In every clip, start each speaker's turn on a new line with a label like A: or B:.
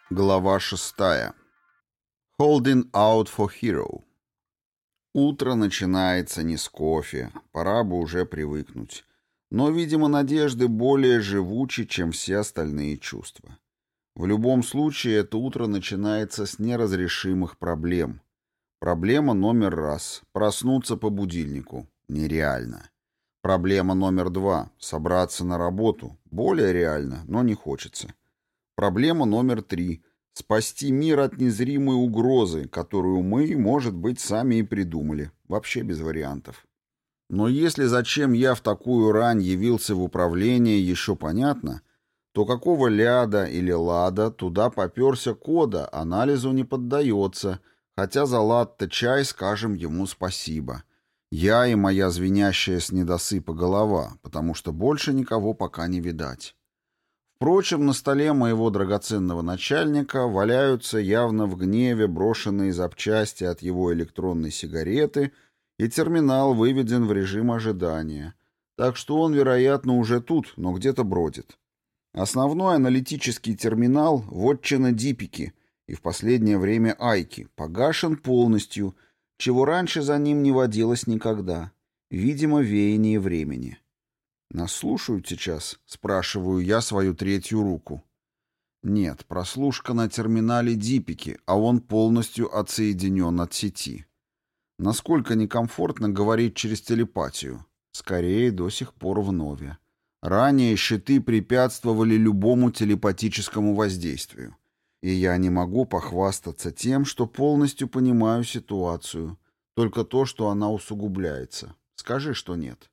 A: Глава 6. Holding out for hero. Утро начинается не с кофе, пора бы уже привыкнуть. Но, видимо, надежды более живучи, чем все остальные чувства. В любом случае, это утро начинается с неразрешимых проблем. Проблема номер раз — проснуться по будильнику. Нереально. Проблема номер два — собраться на работу. Более реально, но не хочется. Проблема номер три — спасти мир от незримой угрозы, которую мы, может быть, сами и придумали. Вообще без вариантов. Но если зачем я в такую рань явился в управление, еще понятно, то какого ляда или лада туда попёрся Кода, анализу не поддается, хотя за латте-чай скажем ему спасибо. Я и моя звенящая с недосыпа голова, потому что больше никого пока не видать. Впрочем, на столе моего драгоценного начальника валяются явно в гневе брошенные запчасти от его электронной сигареты, и терминал выведен в режим ожидания. Так что он, вероятно, уже тут, но где-то бродит. Основной аналитический терминал — вотчина Дипики, и в последнее время Айки, погашен полностью, чего раньше за ним не водилось никогда. Видимо, веяние времени. «Нас слушают сейчас?» — спрашиваю я свою третью руку. Нет, прослушка на терминале Дипики, а он полностью отсоединен от сети. Насколько некомфортно говорить через телепатию? Скорее, до сих пор вновь. Ранее щиты препятствовали любому телепатическому воздействию. И я не могу похвастаться тем, что полностью понимаю ситуацию. Только то, что она усугубляется. Скажи, что нет.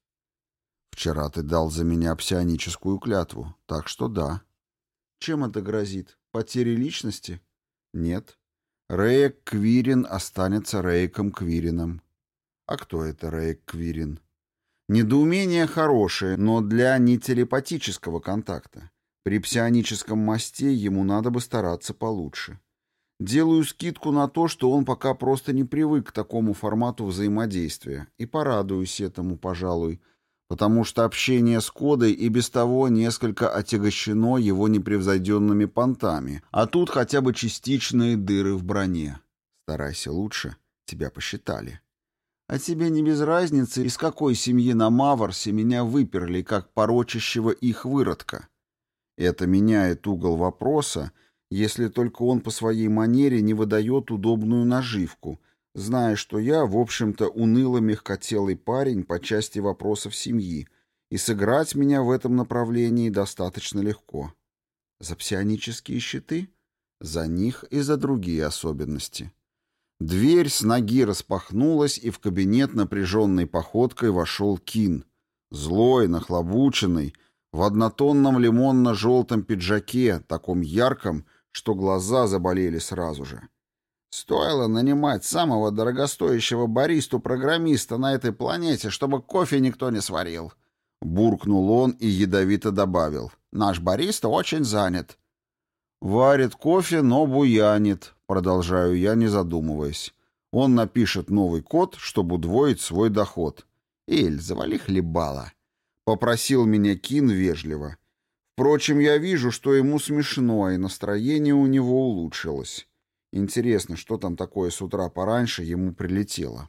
A: Вчера ты дал за меня псионическую клятву, так что да. Чем это грозит? Потерей личности? Нет. Рейк Квирин останется Рейком Квирином. А кто это Рейк Квирин? Недоумение хорошее, но для нетелепатического контакта. При псионическом мосте ему надо бы стараться получше. Делаю скидку на то, что он пока просто не привык к такому формату взаимодействия, и порадуюсь этому, пожалуй, потому что общение с Кодой и без того несколько отягощено его непревзойденными понтами, а тут хотя бы частичные дыры в броне. Старайся лучше, тебя посчитали. А тебе не без разницы, из какой семьи на Маварсе меня выперли, как порочащего их выродка. Это меняет угол вопроса, если только он по своей манере не выдает удобную наживку, зная, что я, в общем-то, уныло-мягкотелый парень по части вопросов семьи, и сыграть меня в этом направлении достаточно легко. За псионические щиты? За них и за другие особенности. Дверь с ноги распахнулась, и в кабинет напряженной походкой вошел Кин. Злой, нахлобученный, в однотонном лимонно-желтом пиджаке, таком ярком, что глаза заболели сразу же. Стоило нанимать самого дорогостоящего баристу-программиста на этой планете, чтобы кофе никто не сварил. Буркнул он и ядовито добавил. Наш бариста очень занят. Варит кофе, но буянит, продолжаю я, не задумываясь. Он напишет новый код, чтобы удвоить свой доход. Эль, завали хлебала. Попросил меня Кин вежливо. Впрочем, я вижу, что ему смешно, и настроение у него улучшилось. Интересно, что там такое с утра пораньше ему прилетело.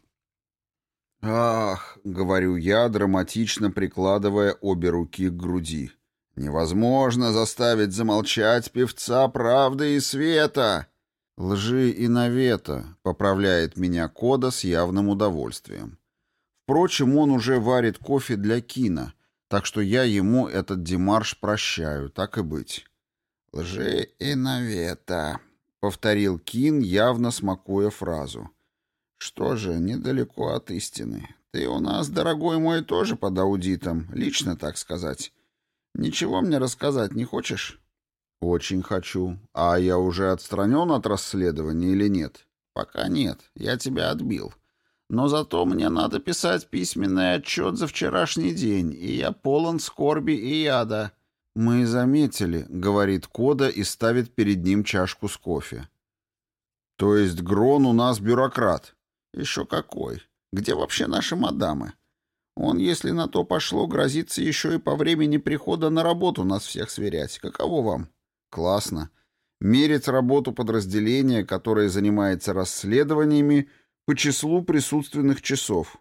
A: «Ах», — говорю я, драматично прикладывая обе руки к груди, — «невозможно заставить замолчать певца правды и света». «Лжи и навета», — поправляет меня Кода с явным удовольствием. Впрочем, он уже варит кофе для Кина, так что я ему этот демарш прощаю, так и быть. «Лжи и навета», — повторил Кин, явно смакуя фразу. «Что же, недалеко от истины. Ты у нас, дорогой мой, тоже под аудитом, лично так сказать. Ничего мне рассказать не хочешь?» «Очень хочу. А я уже отстранен от расследования или нет?» «Пока нет. Я тебя отбил. Но зато мне надо писать письменный отчет за вчерашний день, и я полон скорби и яда». «Мы заметили», — говорит Кода и ставит перед ним чашку с кофе. «То есть Грон у нас бюрократ?» «Еще какой. Где вообще наши мадамы? Он, если на то пошло, грозится еще и по времени прихода на работу нас всех сверять. Каково вам?» «Классно. мерить работу подразделения, которое занимается расследованиями, по числу присутственных часов.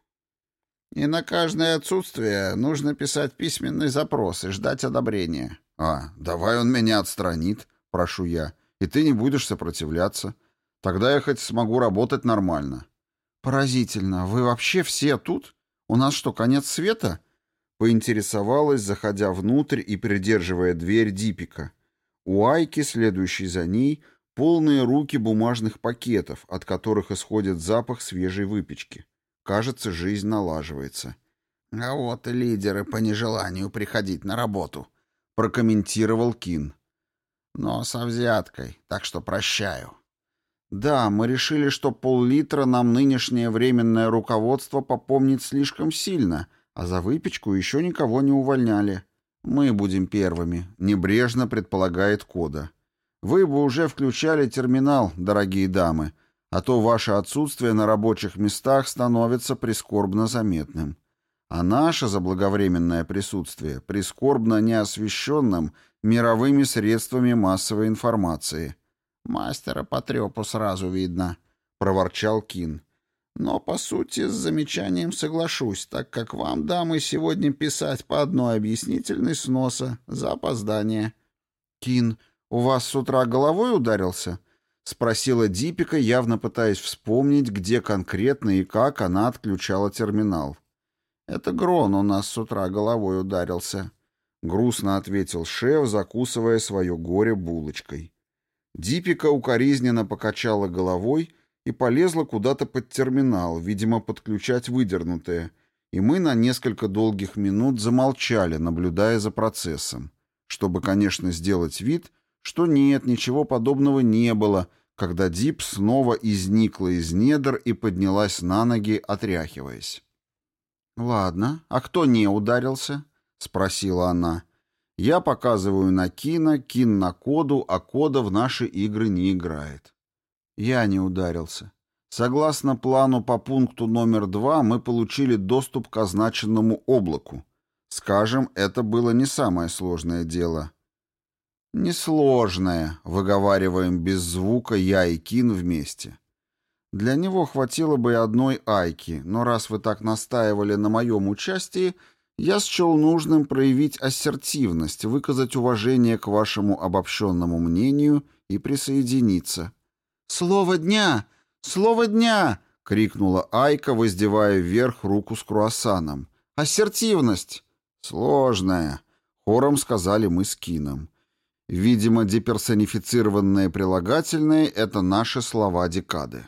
A: И на каждое отсутствие нужно писать письменный запрос и ждать одобрения. Давай он меня отстранит, прошу я, и ты не будешь сопротивляться. Тогда я хоть смогу работать нормально. Поразительно. Вы вообще все тут? У нас что, конец света? Поинтересовалась, заходя внутрь и придерживая дверь Дипика. У Айки, следующей за ней, полные руки бумажных пакетов, от которых исходит запах свежей выпечки. Кажется, жизнь налаживается. «А вот и лидеры по нежеланию приходить на работу», — прокомментировал Кин. «Но со взяткой, так что прощаю». «Да, мы решили, что пол-литра нам нынешнее временное руководство попомнит слишком сильно, а за выпечку еще никого не увольняли. Мы будем первыми», — небрежно предполагает Кода. «Вы бы уже включали терминал, дорогие дамы, а то ваше отсутствие на рабочих местах становится прискорбно заметным. А наше заблаговременное присутствие прискорбно неосвещенным мировыми средствами массовой информации». «Мастера по трепу сразу видно», — проворчал Кин. «Но, по сути, с замечанием соглашусь, так как вам, дамы, сегодня писать по одной объяснительной с носа за опоздание». «Кин, у вас с утра головой ударился?» — спросила Дипика, явно пытаясь вспомнить, где конкретно и как она отключала терминал. «Это Грон у нас с утра головой ударился», — грустно ответил шеф, закусывая свое горе булочкой. Дипика укоризненно покачала головой и полезла куда-то под терминал, видимо, подключать выдернутое, и мы на несколько долгих минут замолчали, наблюдая за процессом, чтобы, конечно, сделать вид, что нет, ничего подобного не было, когда Дип снова изникла из недр и поднялась на ноги, отряхиваясь. «Ладно, а кто не ударился?» — спросила она. Я показываю на Кина, Кин на Коду, а Кода в наши игры не играет. Я не ударился. Согласно плану по пункту номер 2 мы получили доступ к означенному облаку. Скажем, это было не самое сложное дело. «Несложное», — выговариваем без звука я и Кин вместе. Для него хватило бы и одной Айки, но раз вы так настаивали на моем участии, я счел нужным проявить ассертивность, выказать уважение к вашему обобщенному мнению и присоединиться. «Слово дня! Слово дня!» — крикнула Айка, воздевая вверх руку с круассаном. «Ассертивность!» «Сложная!» — хором сказали мы с Кином. Видимо, деперсонифицированное прилагательное — это наши слова декады.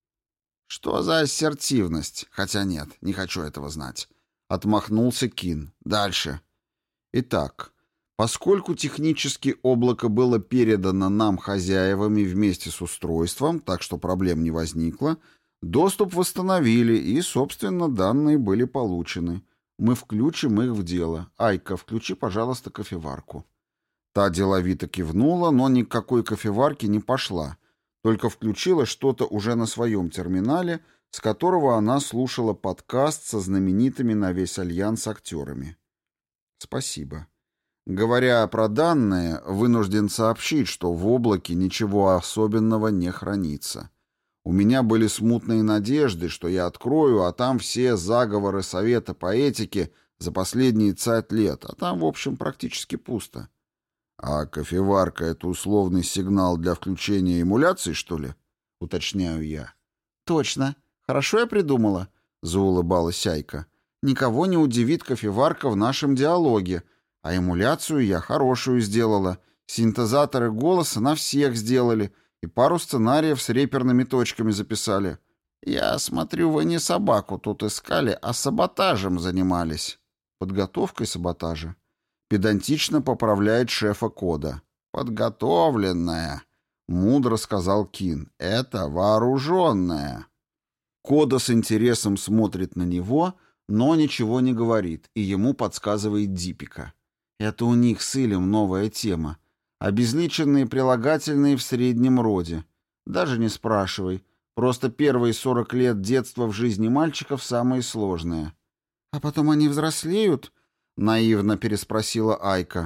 A: «Что за ассертивность? Хотя нет, не хочу этого знать». Отмахнулся Кин. Дальше. Итак, поскольку технически облако было передано нам хозяевами вместе с устройством, так что проблем не возникло, доступ восстановили и, собственно, данные были получены. Мы включим их в дело. Айка, включи, пожалуйста, кофеварку. Та деловито кивнула, но ни к какой кофеварке не пошла, только включила что-то уже на своем терминале, с которого она слушала подкаст со знаменитыми на весь альянс актерами. Спасибо. Говоря про данные, вынужден сообщить, что в облаке ничего особенного не хранится. У меня были смутные надежды, что я открою, а там все заговоры Совета по этике за последние 50 лет, а там, в общем, практически пусто. А кофеварка — это условный сигнал для включения эмуляции, что ли? Уточняю я. Точно. «Хорошо я придумала», — заулыбалась Айка. «Никого не удивит кофеварка в нашем диалоге, а эмуляцию я хорошую сделала. Синтезаторы голоса на всех сделали и пару сценариев с реперными точками записали. Я смотрю, вы не собаку тут искали, а саботажем занимались». «Подготовкой саботажа?» Педантично поправляет шефа Кода. «Подготовленная», — мудро сказал Кин. «Это вооруженная». Кода с интересом смотрит на него, но ничего не говорит, и ему подсказывает Дипика. Это у них с Илем новая тема. Обезличенные прилагательные в среднем роде. Даже не спрашивай. Просто первые 40 лет детства в жизни мальчиков самые сложные. «А потом они взрослеют?» — наивно переспросила Айка.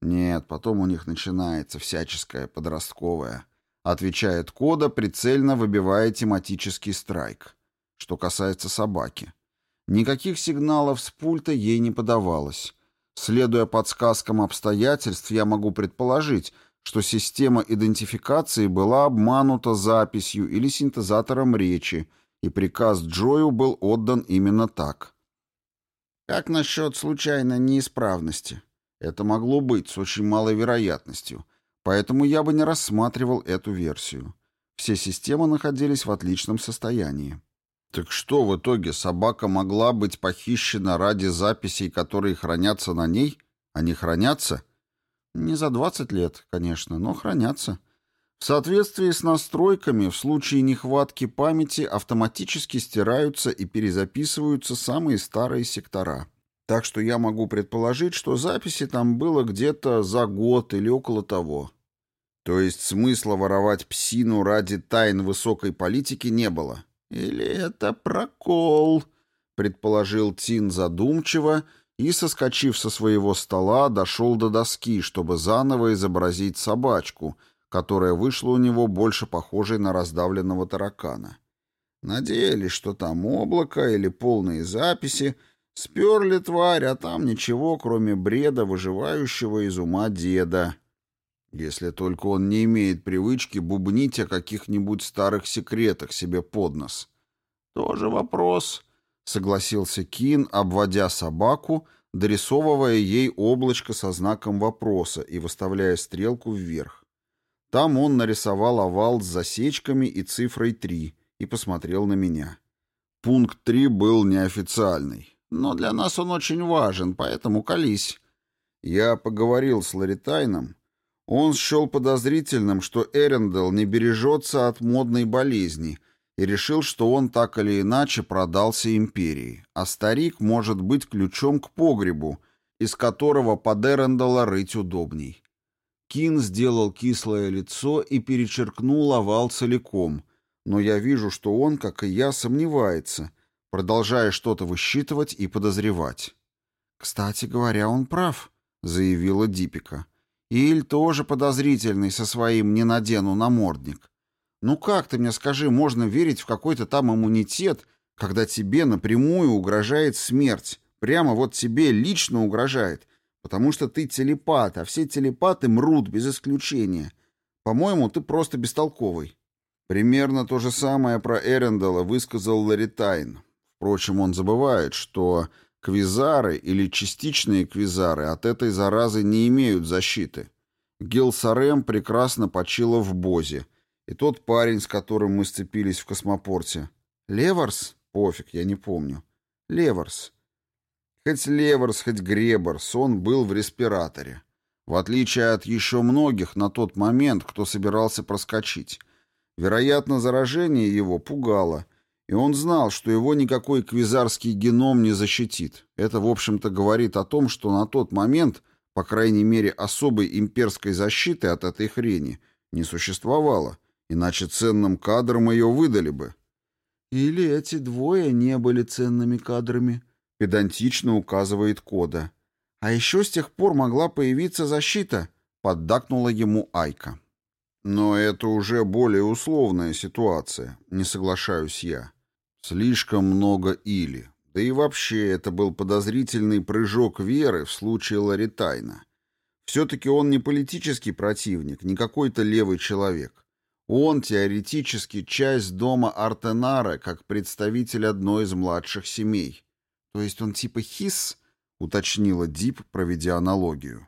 A: Нет, потом у них начинается всяческое подростковое. Отвечает Кода, прицельно выбивая тематический страйк. Что касается собаки. Никаких сигналов с пульта ей не подавалось. Следуя подсказкам обстоятельств, я могу предположить, что система идентификации была обманута записью или синтезатором речи, и приказ Джою был отдан именно так. Как насчет случайной неисправности? Это могло быть с очень малой вероятностью, поэтому я бы не рассматривал эту версию. Все системы находились в отличном состоянии. Так что в итоге собака могла быть похищена ради записей, которые хранятся на ней? Они хранятся? Не за 20 лет, конечно, но хранятся. В соответствии с настройками, в случае нехватки памяти автоматически стираются и перезаписываются самые старые сектора. Так что я могу предположить, что записи там было где-то за год или около того. То есть смысла воровать псину ради тайн высокой политики не было. Или это прокол, предположил Тин задумчиво и, соскочив со своего стола, дошел до доски, чтобы заново изобразить собачку, которая вышла у него больше похожей на раздавленного таракана. Надеялись, что там облако или полные записи, сперли тварь, а там ничего, кроме бреда, выживающего из ума деда. Если только он не имеет привычки бубнить о каких-нибудь старых секретах себе под нос. Тоже вопрос, согласился Кин, обводя собаку, дорисовывая ей облачко со знаком вопроса и выставляя стрелку вверх. Там он нарисовал овал с засечками и цифрой 3 и посмотрел на меня. Пункт 3 был неофициальный, но для нас он очень важен, поэтому колись. Я поговорил с Ларитайном. Он счел подозрительным, что Эрендел не бережется от модной болезни и решил, что он так или иначе продался империи, а старик может быть ключом к погребу, из которого под Эрендела рыть удобней. Кин сделал кислое лицо и перечеркнул овал целиком, но я вижу, что он, как и я, сомневается, продолжая что-то высчитывать и подозревать. «Кстати говоря, он прав», — заявила Дипика. Иль тоже подозрительный со своим «не надену намордник». Ну как, ты мне скажи, можно верить в какой-то там иммунитет, когда тебе напрямую угрожает смерть? Прямо вот тебе лично угрожает, потому что ты телепат, а все телепаты мрут без исключения. По-моему, ты просто бестолковый. Примерно то же самое про Эрендела высказал Ларитайн. Впрочем, он забывает, что квизары или частичные квизары от этой заразы не имеют защиты. Гелсарем прекрасно почила в Бозе. И тот парень, с которым мы сцепились в космопорте. Леворс? Пофиг, я не помню. Леворс. Хоть Леворс, хоть Греборс, он был в респираторе. В отличие от еще многих на тот момент, кто собирался проскочить. Вероятно, заражение его пугало. И он знал, что его никакой квизарский геном не защитит. Это, в общем-то, говорит о том, что на тот момент, по крайней мере, особой имперской защиты от этой хрени не существовало, иначе ценным кадрам ее выдали бы. «Или эти двое не были ценными кадрами», — педантично указывает Кода. «А еще с тех пор могла появиться защита», — поддакнула ему Айка. «Но это уже более условная ситуация, не соглашаюсь я. Слишком много «или». Да и вообще, это был подозрительный прыжок веры в случае Ларитайна. Все-таки он не политический противник, не какой-то левый человек. Он теоретически часть дома Артенара, как представитель одной из младших семей. То есть он типа хис, уточнила Дип, проведя аналогию.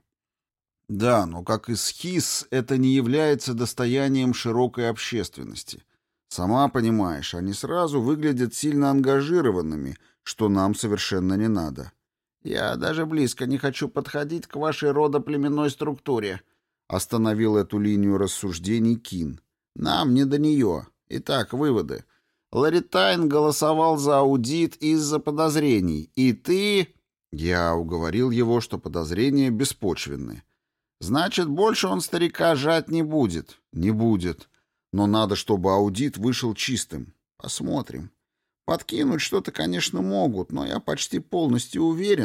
A: Да, но как и с хис, это не является достоянием широкой общественности. Сама понимаешь, они сразу выглядят сильно ангажированными, что нам совершенно не надо. Я даже близко не хочу подходить к вашей родоплеменной структуре, остановил эту линию рассуждений Кин. Нам не до нее. Итак, выводы. Ларитайн голосовал за аудит из-за подозрений, и ты... Я уговорил его, что подозрения беспочвенны. Значит, больше он старика жать не будет. Не будет. Но надо, чтобы аудит вышел чистым. Посмотрим. Подкинуть что-то, конечно, могут, но я почти полностью уверен,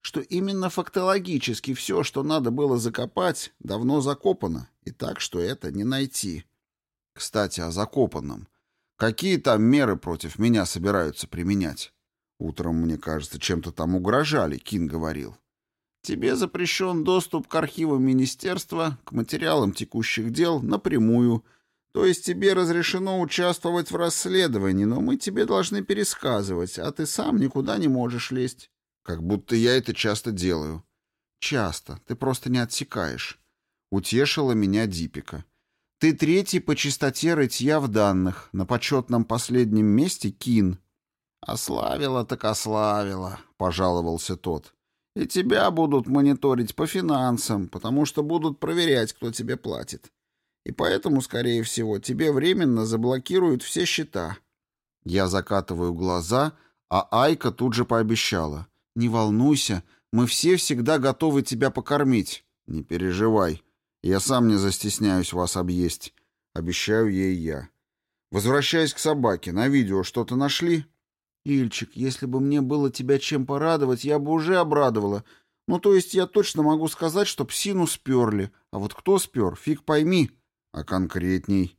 A: что именно фактологически все, что надо было закопать, давно закопано, и так, что это не найти. Кстати, о закопанном. Какие там меры против меня собираются применять? Утром, мне кажется, чем-то там угрожали, Кин говорил. Тебе запрещен доступ к архивам министерства, к материалам текущих дел напрямую. То есть тебе разрешено участвовать в расследовании, но мы тебе должны пересказывать, а ты сам никуда не можешь лезть. Как будто я это часто делаю. Часто. Ты просто не отсекаешь. Утешила меня Дипика. Ты третий по частоте рытья в данных. На почетном последнем месте Кин. Ославила так ославила, пожаловался тот. И тебя будут мониторить по финансам, потому что будут проверять, кто тебе платит. И поэтому, скорее всего, тебе временно заблокируют все счета. Я закатываю глаза, а Айка тут же пообещала. Не волнуйся, мы все всегда готовы тебя покормить. Не переживай, я сам не застесняюсь вас объесть. Обещаю ей я. Возвращаясь к собаке, на видео что-то нашли? Ильчик, если бы мне было тебя чем порадовать, я бы уже обрадовала. Ну, то есть я точно могу сказать, что псину сперли. А вот кто спер, фиг пойми. А конкретней?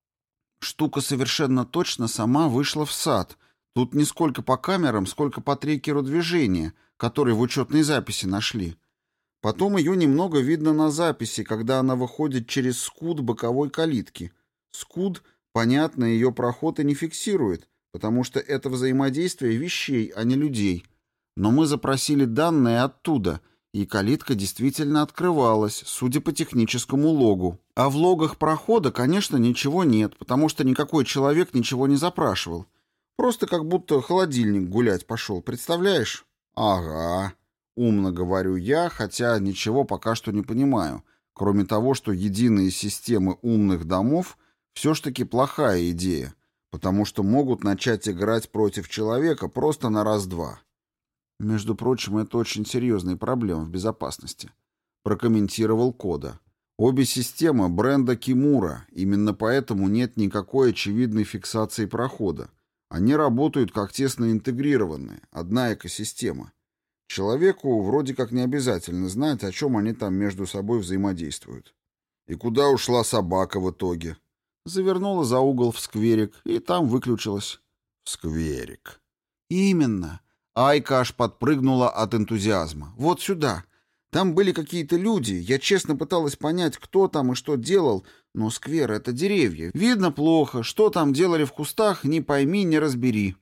A: Штука совершенно точно сама вышла в сад. Тут не сколько по камерам, сколько по трекеру движения, который в учетной записи нашли. Потом ее немного видно на записи, когда она выходит через скуд боковой калитки. Скуд, понятно, ее проход и не фиксирует, потому что это взаимодействие вещей, а не людей. Но мы запросили данные оттуда, и калитка действительно открывалась, судя по техническому логу. А в логах прохода, конечно, ничего нет, потому что никакой человек ничего не запрашивал. Просто как будто холодильник гулять пошел, представляешь? Ага, умно говорю я, хотя ничего пока что не понимаю, кроме того, что единые системы умных домов все ж таки плохая идея, потому что могут начать играть против человека просто на раз-два. Между прочим, это очень серьезная проблема в безопасности, прокомментировал Кода. Обе системы бренда Кимура, именно поэтому нет никакой очевидной фиксации прохода. Они работают как тесно интегрированные, одна экосистема. Человеку вроде как не обязательно знать, о чем они там между собой взаимодействуют. И куда ушла собака в итоге? Завернула за угол в скверик и там выключилась. В скверик. Именно. Айка аж подпрыгнула от энтузиазма. Вот сюда. Там были какие-то люди. Я честно пыталась понять, кто там и что делал, но сквер — это деревья. Видно плохо. Что там делали в кустах, не пойми, не разбери.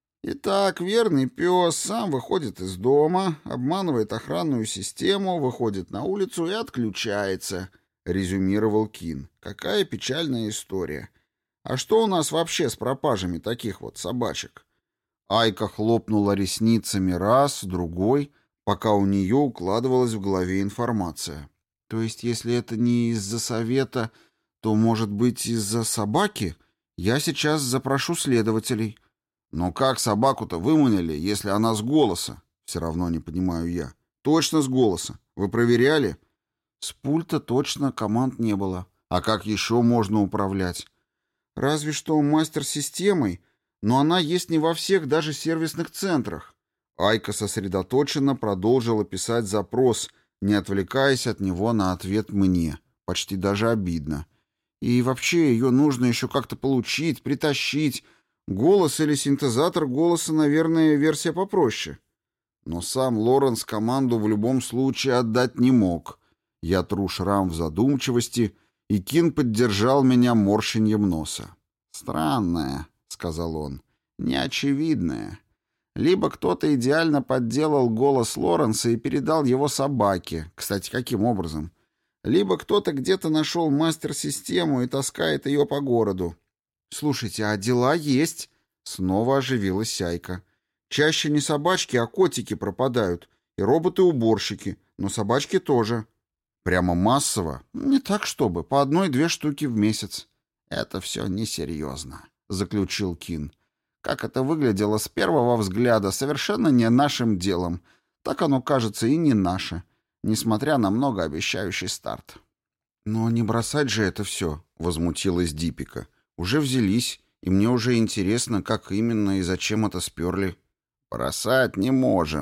A: Итак, верный пес сам выходит из дома, обманывает охранную систему, выходит на улицу и отключается, резюмировал Кин. Какая печальная история. А что у нас вообще с пропажами таких вот собачек? Айка хлопнула ресницами раз, другой, пока у нее укладывалась в голове информация. То есть, если это не из-за совета, то, может быть, из-за собаки? Я сейчас запрошу следователей. Но как собаку-то выманили, если она с голоса? Все равно не понимаю я. Точно с голоса. Вы проверяли? С пульта точно команд не было. А как еще можно управлять? Разве что мастер-системой, но она есть не во всех даже сервисных центрах. Айка сосредоточенно продолжила писать запрос, не отвлекаясь от него на ответ мне. Почти даже обидно. И вообще ее нужно еще как-то получить, притащить. Голос или синтезатор голоса, наверное, версия попроще. Но сам Лоренс команду в любом случае отдать не мог. Я тру шрам в задумчивости, и Кин поддержал меня морщиньем носа. «Странное», — сказал он, — «неочевидное. Либо кто-то идеально подделал голос Лоренса и передал его собаке. Кстати, каким образом? Либо кто-то где-то нашел мастер-систему и таскает ее по городу. Слушайте, а дела есть?» Снова оживилась Сяйка. «Чаще не собачки, а котики пропадают. И роботы-уборщики. Но собачки тоже». «Прямо массово?» «Не так чтобы. По 1-2 штуки в месяц». «Это все несерьезно», — заключил Кин. «Как это выглядело с первого взгляда, совершенно не нашим делом. Так оно, кажется, и не наше, несмотря на многообещающий старт». «Но не бросать же это все», — возмутилась Дипика. «Уже взялись, и мне уже интересно, как именно и зачем это сперли». «Бросать не можем.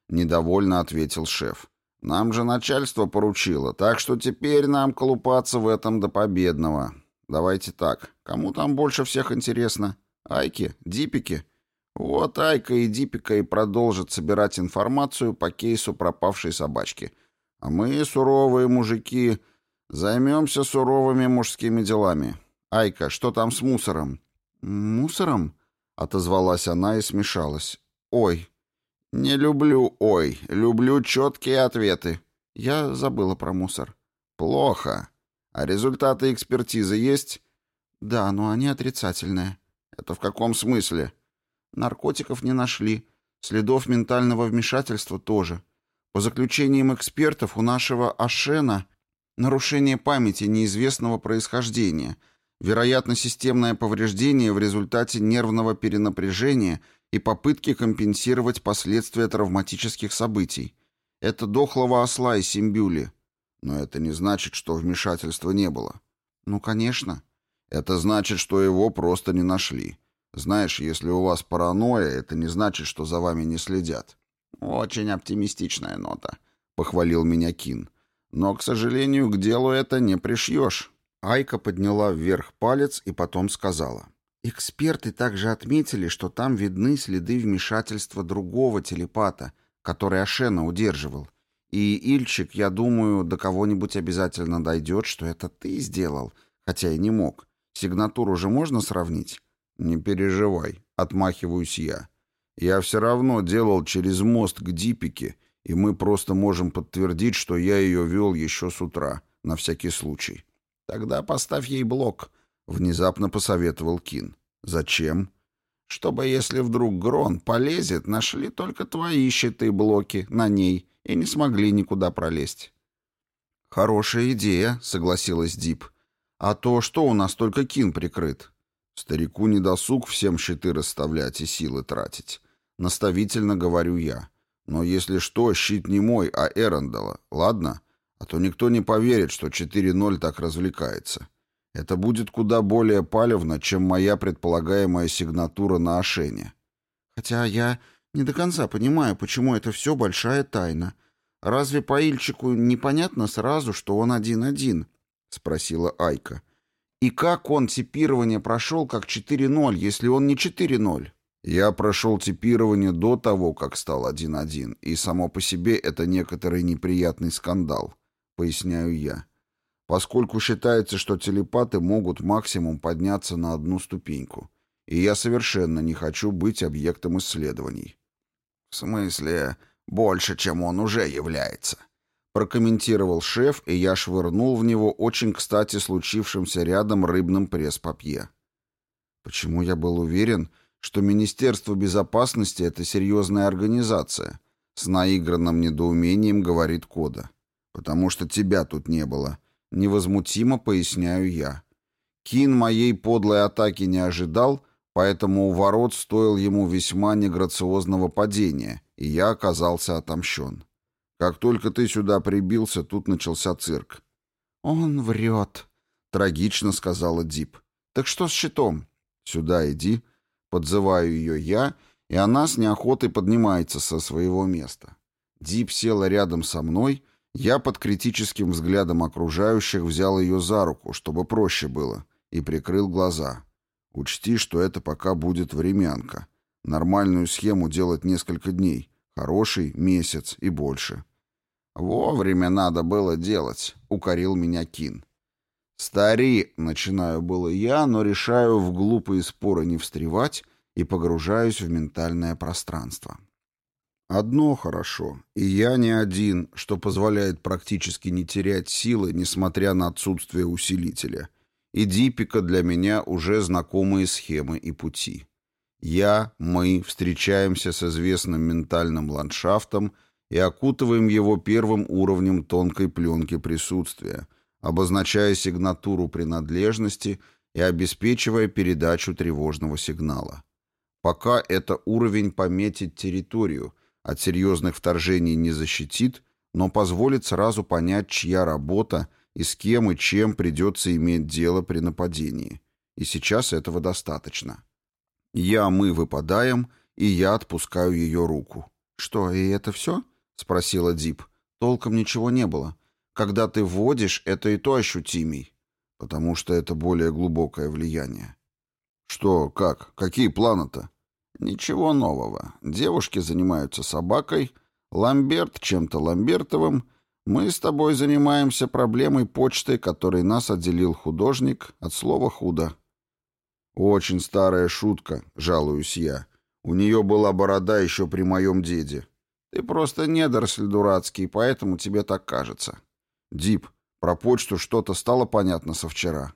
A: — недовольно ответил шеф. «Нам же начальство поручило, так что теперь нам колупаться в этом до победного. Давайте так, кому там больше всех интересно? Айки? Дипики?» Вот Айка и Дипика и продолжат собирать информацию по кейсу пропавшей собачки. А мы, суровые мужики, займемся суровыми мужскими делами. Айка, что там с мусором? «Мусором?» — отозвалась она и смешалась. «Ой, не люблю «ой», люблю четкие ответы. Я забыла про мусор». «Плохо. А результаты экспертизы есть?» «Да, но они отрицательные». «Это в каком смысле?» «Наркотиков не нашли. Следов ментального вмешательства тоже. По заключениям экспертов, у нашего Ашена нарушение памяти неизвестного происхождения, вероятно, системное повреждение в результате нервного перенапряжения и попытки компенсировать последствия травматических событий. Это дохлого осла из Симбюли». «Но это не значит, что вмешательства не было». «Ну, конечно». «Это значит, что его просто не нашли. Знаешь, если у вас паранойя, это не значит, что за вами не следят». «Очень оптимистичная нота», — похвалил меня Кин. «Но, к сожалению, к делу это не пришьешь». Айка подняла вверх палец и потом сказала. «Эксперты также отметили, что там видны следы вмешательства другого телепата, который Ашена удерживал. И Ильчик, я думаю, до кого-нибудь обязательно дойдет, что это ты сделал, хотя и не мог. Сигнатуру же можно сравнить?» «Не переживай», — отмахиваюсь я. «Я все равно делал через мост к Дипике, и мы просто можем подтвердить, что я ее вел еще с утра, на всякий случай». «Тогда поставь ей блок», — внезапно посоветовал Кин. «Зачем?» «Чтобы, если вдруг Грон полезет, нашли только твои щиты-блоки на ней и не смогли никуда пролезть». «Хорошая идея», — согласилась Дип. «А то что у нас только Кин прикрыт?» «Старику не досуг всем щиты расставлять и силы тратить. Наставительно говорю я. Но если что, щит не мой, а Эрондала. Ладно? А то никто не поверит, что 4:0 так развлекается. Это будет куда более палевно, чем моя предполагаемая сигнатура на Ашене». «Хотя я не до конца понимаю, почему это все большая тайна. Разве по Ильчику непонятно сразу, что он 1-1?» — спросила Айка. «И как он типирование прошел как 4:0, если он не 4:0?» «Я прошел типирование до того, как стал 1:1, и само по себе это некоторый неприятный скандал», — поясняю я. «Поскольку считается, что телепаты могут максимум подняться на одну ступеньку, и я совершенно не хочу быть объектом исследований». «В смысле, больше, чем он уже является?» Прокомментировал шеф, и я швырнул в него очень кстати случившимся рядом рыбным пресс-папье. Почему я был уверен, что Министерство безопасности — это серьезная организация? С наигранным недоумением говорит Кода. «Потому что тебя тут не было», — невозмутимо поясняю я. Кин моей подлой атаки не ожидал, поэтому у ворот стоил ему весьма неграциозного падения, и я оказался отомщен. Как только ты сюда прибился, тут начался цирк». «Он врет», — трагично сказала Дип. «Так что с щитом?» «Сюда иди», — подзываю ее я, и она с неохотой поднимается со своего места. Дип села рядом со мной, я под критическим взглядом окружающих взял ее за руку, чтобы проще было, и прикрыл глаза. «Учти, что это пока будет времянка. Нормальную схему делать несколько дней, хороший — месяц и больше». «Вовремя надо было делать», — укорил меня Кин. «Стари», — начинаю было я, но решаю в глупые споры не встревать и погружаюсь в ментальное пространство. Одно хорошо, и я не один, что позволяет практически не терять силы, несмотря на отсутствие усилителя. И Дипика для меня уже знакомые схемы и пути. Мы встречаемся с известным ментальным ландшафтом и окутываем его первым уровнем тонкой пленки присутствия, обозначая сигнатуру принадлежности и обеспечивая передачу тревожного сигнала. Пока это уровень пометит территорию, от серьезных вторжений не защитит, но позволит сразу понять, чья работа и с кем и чем придется иметь дело при нападении. И сейчас этого достаточно. Мы выпадаем, и я отпускаю ее руку. «Что, и это все?» — спросила Дип. «Толком ничего не было. Когда ты вводишь, это и то ощутимей, потому что это более глубокое влияние». «Что, как? Какие планы-то?» «Ничего нового. Девушки занимаются собакой, Ламберт чем-то Ламбертовым. Мы с тобой занимаемся проблемой почты, которой нас отделил художник от слова «худо». «Очень старая шутка», — жалуюсь я. «У нее была борода еще при моем деде». «Ты просто недоросль дурацкий, поэтому тебе так кажется». «Дип, про почту что-то стало понятно со вчера».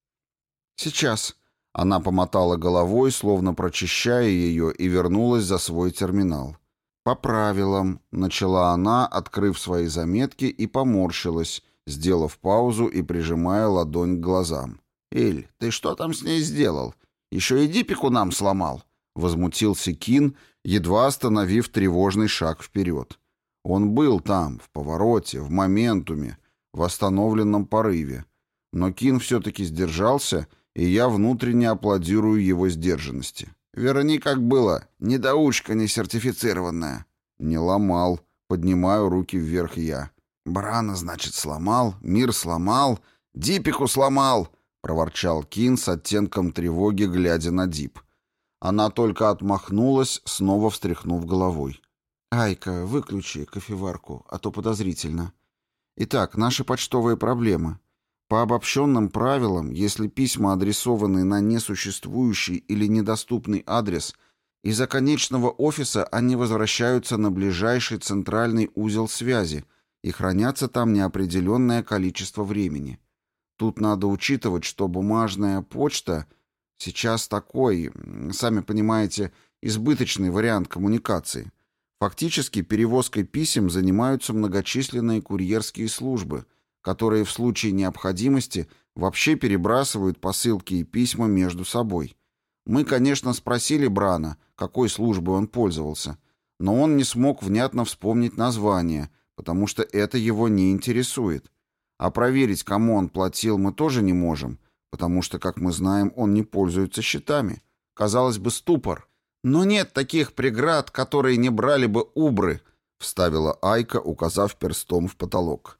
A: «Сейчас». Она помотала головой, словно прочищая ее, и вернулась за свой терминал. «По правилам», — начала она, открыв свои заметки, и поморщилась, сделав паузу и прижимая ладонь к глазам. «Эль, ты что там с ней сделал? Еще и дипику нам сломал?» — возмутился Кин, едва остановив тревожный шаг вперед. Он был там, в повороте, в моментуме, в остановленном порыве. Но Кин все-таки сдержался, и я внутренне аплодирую его сдержанности. «Верни, как было. Недоучка несертифицированная». «Не ломал». Поднимаю руки вверх я. «Брана, значит, сломал, мир сломал, дипику сломал», — проворчал Кин с оттенком тревоги, глядя на Дип. Она только отмахнулась, снова встряхнув головой. «Айка, выключи кофеварку, а то подозрительно. Итак, наши почтовые проблемы. По обобщенным правилам, если письма адресованы на несуществующий или недоступный адрес, из оконечного офиса они возвращаются на ближайший центральный узел связи и хранятся там неопределенное количество времени. Тут надо учитывать, что бумажная почта сейчас такой, сами понимаете, избыточный вариант коммуникации. Фактически перевозкой писем занимаются многочисленные курьерские службы, которые в случае необходимости вообще перебрасывают посылки и письма между собой. Мы, конечно, спросили Брана, какой службой он пользовался, но он не смог внятно вспомнить название, потому что это его не интересует. А проверить, кому он платил, мы тоже не можем, потому что, как мы знаем, он не пользуется счетами. Казалось бы, ступор. «Но нет таких преград, которые не брали бы убры», — вставила Айка, указав перстом в потолок.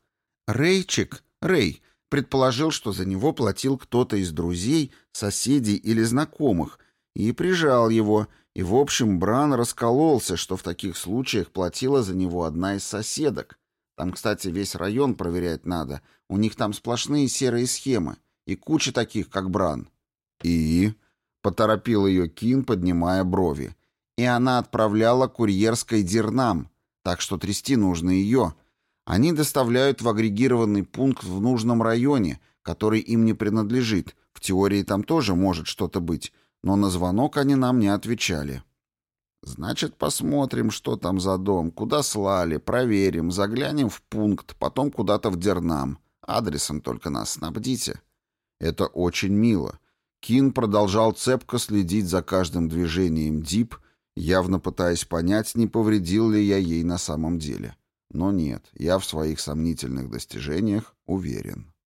A: Рэй, предположил, что за него платил кто-то из друзей, соседей или знакомых, и прижал его, и, в общем, Бран раскололся, что в таких случаях платила за него одна из соседок. Там, кстати, весь район проверять надо, у них там сплошные серые схемы, и куча таких, как Бран. «И?» — поторопил ее Кин, поднимая брови. «И она отправляла курьерской дирнам, так что трясти нужно ее». Они доставляют в агрегированный пункт в нужном районе, который им не принадлежит. В теории там тоже может что-то быть, но на звонок они нам не отвечали. «Значит, посмотрим, что там за дом, куда слали, проверим, заглянем в пункт, потом куда-то в Дернам. Адресом только нас снабдите». Это очень мило. Кин продолжал цепко следить за каждым движением Дип, явно пытаясь понять, не повредил ли я ей на самом деле. Но нет, я в своих сомнительных достижениях уверен.